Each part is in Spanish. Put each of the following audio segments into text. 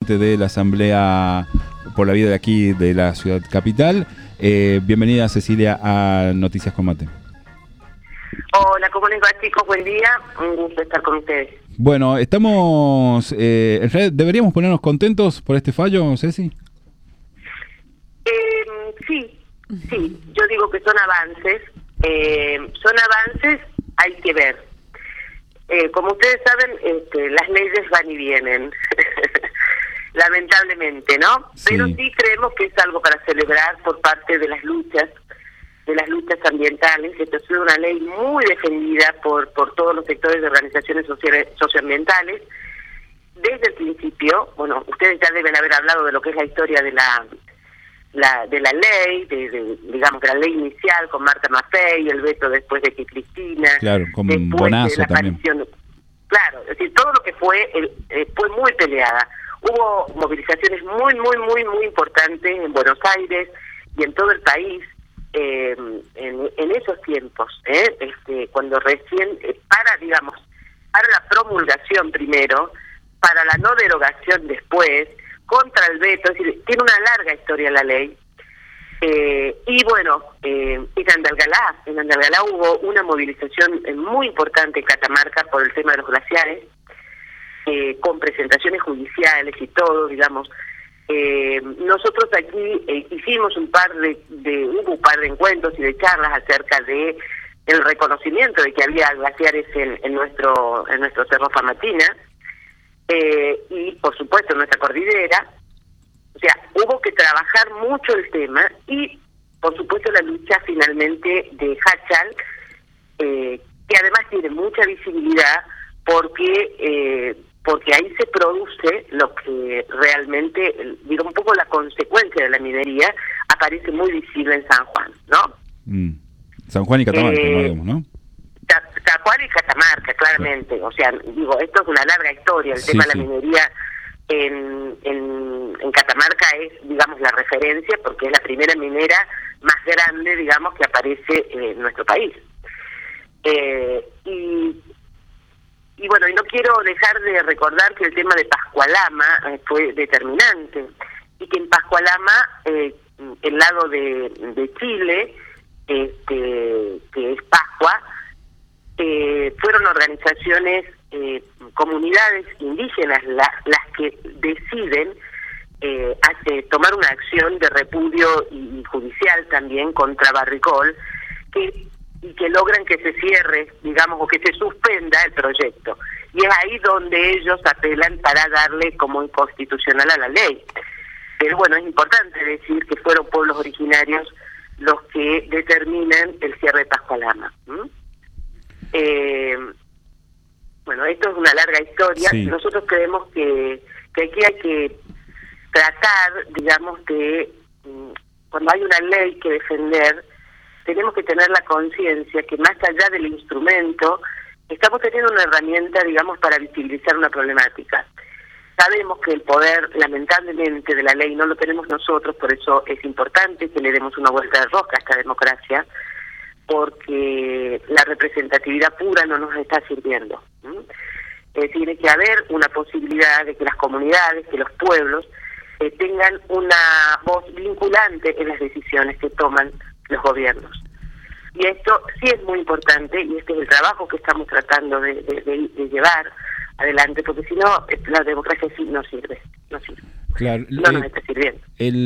presidente de la Asamblea por la Vida de aquí, de la ciudad capital. Bienvenida, Cecilia, a Noticias con Mate. Hola, ¿cómo les va, chicos? Buen día, un gusto estar con ustedes. Bueno, estamos... en realidad, ¿deberíamos ponernos contentos por este fallo, Ceci? Sí, yo digo que son avances, hay que ver. Como ustedes saben, las leyes van y vienen, lamentablemente, ¿no? Sí. Pero sí creemos que es algo para celebrar por parte de las luchas ambientales. Esta ha sido una ley muy defendida por todos los sectores de organizaciones socioambientales. Desde el principio, bueno, ustedes ya deben haber hablado de lo que es la historia de la ley, digamos, de la ley inicial con Marta Maffei, el veto después de que Cristina, claro, con después Bonazo de la también. aparición, claro, es decir, todo lo que fue muy peleada. Hubo movilizaciones muy importantes en Buenos Aires y en todo el país en esos tiempos, cuando recién para la promulgación primero, para la no derogación después, contra el veto. Es decir, tiene una larga historia la ley. Y bueno, en Andalgalá hubo una movilización muy importante en Catamarca por el tema de los glaciares, con presentaciones judiciales y todo, digamos. Nosotros aquí hicimos hubo un par de encuentros y de charlas acerca de el reconocimiento de que había glaciares en nuestro Cerro Famatina, y por supuesto en nuestra cordillera. O sea, hubo que trabajar mucho el tema y por supuesto la lucha finalmente de Hachal, que además tiene mucha visibilidad porque ahí se produce lo que realmente, digo, un poco la consecuencia de la minería aparece muy visible en San Juan, ¿no? San Juan y Catamarca, no digamos, ¿no? San Juan y Catamarca, claramente. Sí. O sea, digo, esto es una larga historia. El tema de la minería en Catamarca es, digamos, la referencia porque es la primera minera más grande, digamos, que aparece en nuestro país. Y bueno, y no quiero dejar de recordar que el tema de Pascualama fue determinante y que en Pascualama, el lado de Chile, que es Pascua, fueron organizaciones, comunidades indígenas las que deciden tomar una acción de repudio y judicial también contra Barricol, y que logran que se cierre, digamos, o que se suspenda el proyecto. Y es ahí donde ellos apelan para darle como inconstitucional a la ley. Pero bueno, es importante decir que fueron pueblos originarios los que determinan el cierre de Pascualama. Bueno, esto es una larga historia. Sí. Nosotros creemos que aquí hay que tratar, digamos, de cuando hay una ley que defender, tenemos que tener la conciencia que más allá del instrumento, estamos teniendo una herramienta, digamos, para visibilizar una problemática. Sabemos que el poder, lamentablemente, de la ley no lo tenemos nosotros, por eso es importante que le demos una vuelta de rosca a esta democracia, porque la representatividad pura no nos está sirviendo. Tiene que haber una posibilidad de que las comunidades, que los pueblos, tengan una voz vinculante en las decisiones que toman los gobiernos. Y esto sí es muy importante, y este es el trabajo que estamos tratando de llevar adelante, porque si no, la democracia sí no sirve. Claro, no nos está sirviendo.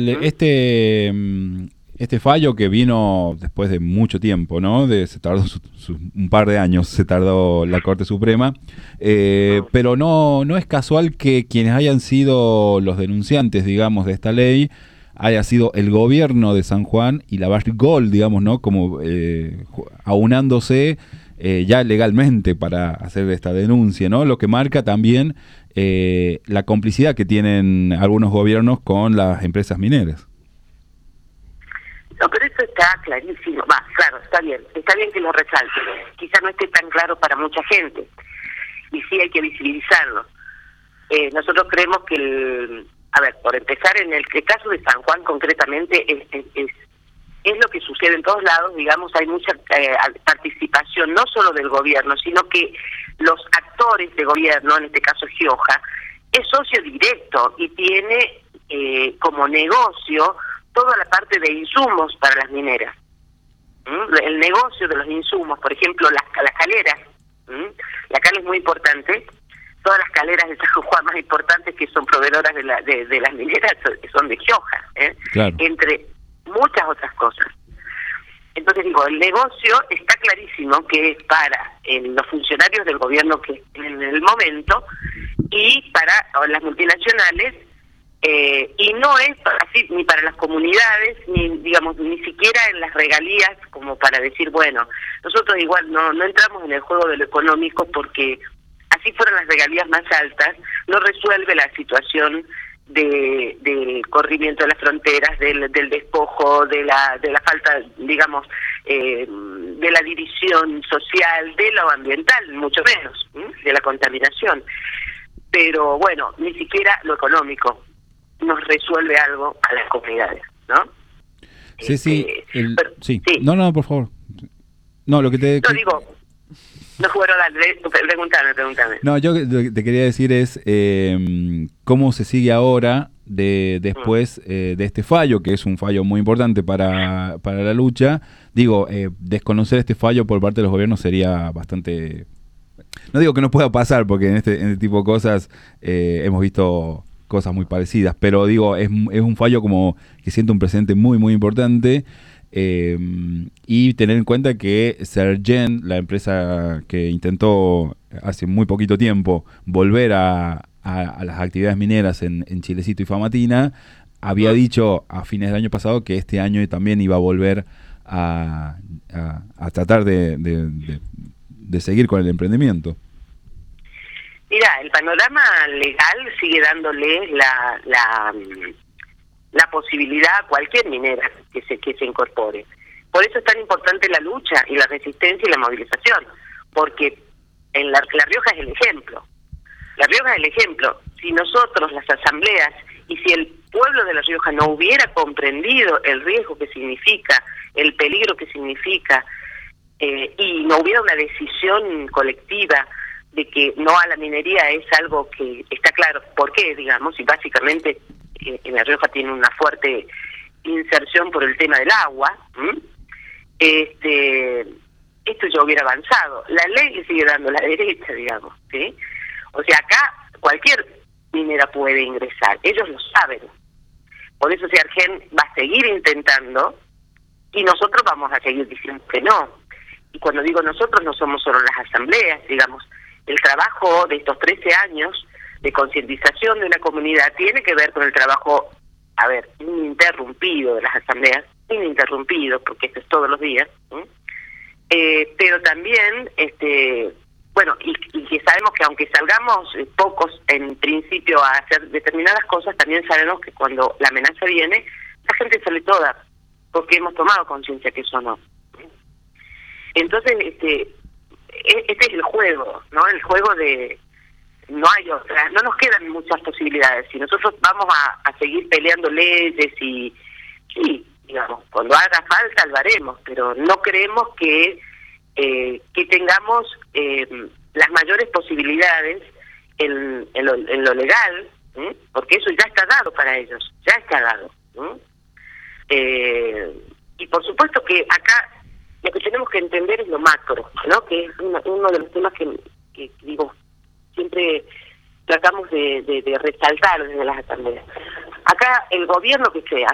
Este fallo que vino después de mucho tiempo, ¿no? Se tardó un par de años, se tardó la Corte Suprema, pero no es casual que quienes hayan sido los denunciantes, digamos, de esta ley haya sido el gobierno de San Juan y la Barricol, digamos, ¿no? Como aunándose ya legalmente para hacer esta denuncia, ¿no? Lo que marca también la complicidad que tienen algunos gobiernos con las empresas mineras. No, pero eso está clarísimo. Claro, está bien que lo resalte. Quizá no esté tan claro para mucha gente, y sí hay que visibilizarlo. Nosotros creemos que por empezar, en el caso de San Juan concretamente, es lo que sucede en todos lados, digamos, hay mucha participación, no solo del gobierno, sino que los actores de gobierno, en este caso Gioja, es socio directo y tiene como negocio toda la parte de insumos para las mineras. El negocio de los insumos, por ejemplo, las caleras. La cal es muy importante. Todas las caleras de San Juan más importantes que son proveedoras de las mineras son de Gioja, Claro. Entre muchas otras cosas. Entonces digo, el negocio está clarísimo que es para los funcionarios del gobierno que en el momento y para las multinacionales, y no es así ni para las comunidades, ni siquiera en las regalías, como para decir, bueno, nosotros igual no entramos en el juego de lo económico porque así fueran las regalías más altas, no resuelve la situación de corrimiento de las fronteras, del despojo, de la falta, digamos, de la división social, de lo ambiental, mucho menos, de la contaminación. Pero bueno, ni siquiera lo económico nos resuelve algo a las comunidades, ¿no? Sí, sí. Sí. No, por favor. No, lo que te... No, digo... No, bueno, dale, pregúntame. No, yo lo que te quería decir es cómo se sigue ahora después de este fallo, que es un fallo muy importante para la lucha. Digo, desconocer este fallo por parte de los gobiernos sería bastante... No digo que no pueda pasar, porque en este tipo de cosas hemos visto cosas muy parecidas, pero digo, es un fallo como que siente un precedente muy, muy importante. Y tener en cuenta que Sergen, la empresa que intentó hace muy poquito tiempo volver a las actividades mineras en Chilecito y Famatina, había dicho a fines del año pasado que este año también iba a volver a tratar de seguir con el emprendimiento. Mira, el panorama legal sigue dándole la posibilidad a cualquier minera que se incorpore. Por eso es tan importante la lucha y la resistencia y la movilización, porque en La Rioja es el ejemplo. La Rioja es el ejemplo. Si nosotros, las asambleas, y si el pueblo de La Rioja no hubiera comprendido el riesgo que significa, el peligro que significa, y no hubiera una decisión colectiva de que no a la minería, es algo que está claro por qué, digamos, y básicamente en La Rioja tiene una fuerte inserción por el tema del agua, esto ya hubiera avanzado. La ley le sigue dando la derecha, digamos, ¿sí? O sea, acá cualquier minera puede ingresar, ellos lo saben. Por eso Sergen va a seguir intentando y nosotros vamos a seguir diciendo que no. Y cuando digo nosotros, no somos solo las asambleas, digamos, el trabajo de estos 13 años de concientización de una comunidad tiene que ver con el trabajo, ininterrumpido de las asambleas, ininterrumpido, porque esto es todos los días, pero también, y que sabemos que aunque salgamos pocos en principio a hacer determinadas cosas, también sabemos que cuando la amenaza viene, la gente sale toda, porque hemos tomado conciencia que eso no. Entonces, este es el juego, ¿no? El juego de... No hay otra, no nos quedan muchas posibilidades. Si nosotros vamos a seguir peleando leyes y digamos, cuando haga falta lo haremos, pero no creemos que tengamos las mayores posibilidades en lo legal, porque eso ya está dado para ellos, ya está dado. Y por supuesto que acá lo que tenemos que entender es lo macro, ¿no? Que es uno de los temas que digo, siempre tratamos de resaltar desde las asambleas. Acá el gobierno que sea,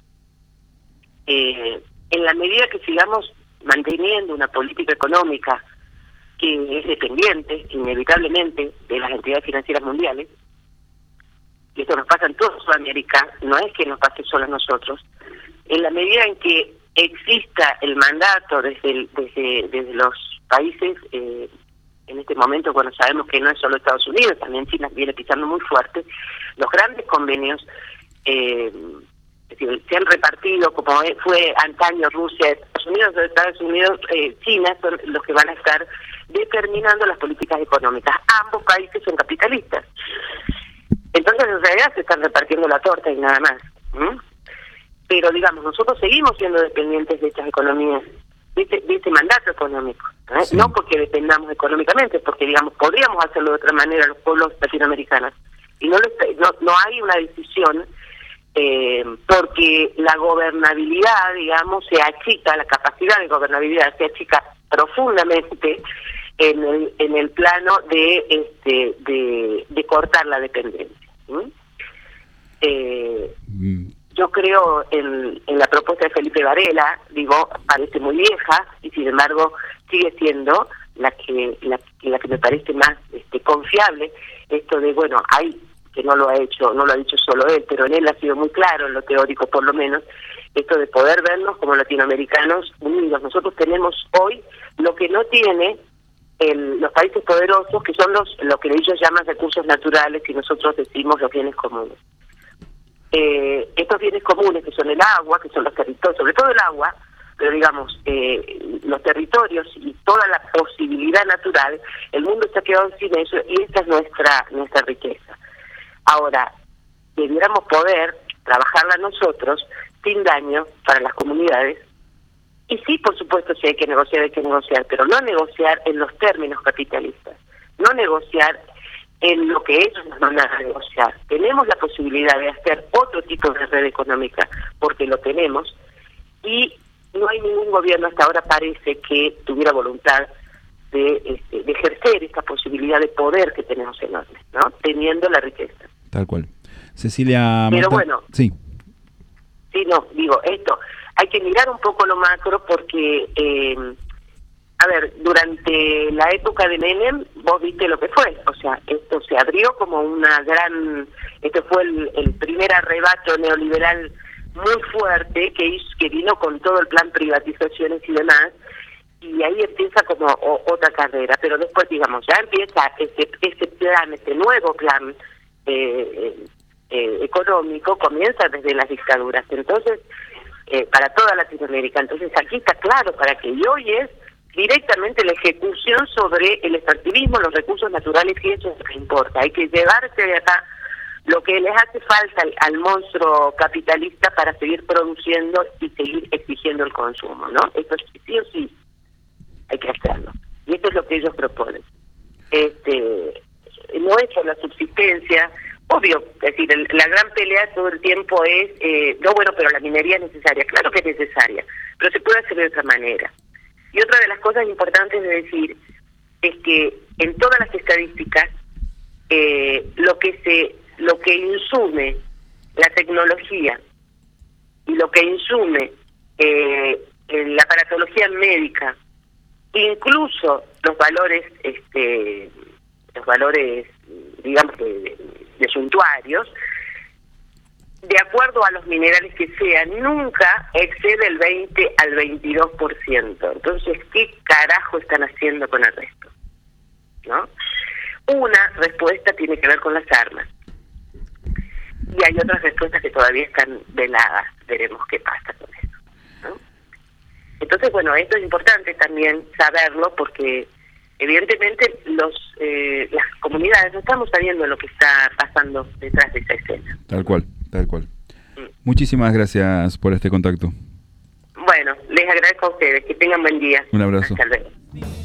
en la medida que sigamos manteniendo una política económica que es dependiente, inevitablemente, de las entidades financieras mundiales, y esto nos pasa en toda Sudamérica, no es que nos pase solo a nosotros, en la medida en que exista el mandato desde los países, en este momento, bueno, sabemos que no es solo Estados Unidos, también China viene pisando muy fuerte, los grandes convenios se han repartido, como fue antaño Rusia, Estados Unidos, China, son los que van a estar determinando las políticas económicas. Ambos países son capitalistas. Entonces, en realidad, se están repartiendo la torta y nada más. Pero, digamos, nosotros seguimos siendo dependientes de estas economías, de este mandato económico. Sí. No porque dependamos económicamente, porque, digamos, podríamos hacerlo de otra manera los pueblos latinoamericanos, y no hay una decisión, porque la gobernabilidad, digamos, se achica, la capacidad de gobernabilidad se achica profundamente en el plano de cortar la dependencia. Yo creo en la propuesta de Felipe Varela, digo, parece muy vieja y sin embargo sigue siendo la que me parece más confiable, esto de, bueno, hay que no lo ha dicho solo él, pero en él ha sido muy claro, en lo teórico por lo menos, esto de poder vernos como latinoamericanos unidos. Nosotros tenemos hoy lo que no tiene los países poderosos, que son lo que ellos llaman recursos naturales y nosotros decimos los bienes comunes. Estos bienes comunes, que son el agua, que son los territorios, sobre todo el agua, pero digamos, los territorios y toda la posibilidad natural, el mundo está quedado sin eso y esta es nuestra riqueza. Ahora, debiéramos poder trabajarla nosotros sin daño para las comunidades. Y sí, por supuesto, si hay que negociar, pero no negociar en los términos capitalistas, no negociar en lo que ellos nos van a negociar. Tenemos la posibilidad de hacer otro tipo de red económica, porque lo tenemos, y no hay ningún gobierno hasta ahora parece que tuviera voluntad de ejercer esta posibilidad de poder que tenemos enorme, ¿no? Teniendo la riqueza. Tal cual. Cecilia Pero Marta, bueno, sí, no, digo, esto, hay que mirar un poco lo macro porque, a ver, durante la época de Menem, vos viste lo que fue, o sea, esto se abrió como una gran, este fue el primer arrebato neoliberal muy fuerte que vino con todo el plan privatizaciones y demás, y ahí empieza como otra carrera, pero después, digamos, ya empieza este plan, este nuevo plan económico, comienza desde las dictaduras, entonces, para toda Latinoamérica. Entonces aquí está claro para que hoy es directamente la ejecución sobre el extractivismo, los recursos naturales, y eso es lo que importa. Hay que llevarse de acá lo que les hace falta al monstruo capitalista para seguir produciendo y seguir exigiendo el consumo, ¿no? Esto sí o sí hay que hacerlo. Y esto es lo que ellos proponen. No es por la subsistencia, obvio, es decir, la gran pelea todo el tiempo es, no, bueno, pero la minería es necesaria. Claro que es necesaria, pero se puede hacer de otra manera. Y otra de las cosas importantes de decir es que en todas las estadísticas, lo que insume la tecnología y lo que insume la aparatología médica, incluso los valores, digamos, de suntuarios, de acuerdo a los minerales que sean, nunca excede el 20 al 22%. Entonces, ¿qué carajo están haciendo con el resto? ¿No? Una respuesta tiene que ver con las armas. Y hay otras respuestas que todavía están veladas. Veremos qué pasa con eso, ¿no? Entonces, bueno, esto es importante también saberlo porque evidentemente las comunidades no estamos sabiendo lo que está pasando detrás de esa escena. Tal cual. Muchísimas gracias por este contacto. Bueno, les agradezco a ustedes. Que tengan buen día. Un abrazo. Hasta luego.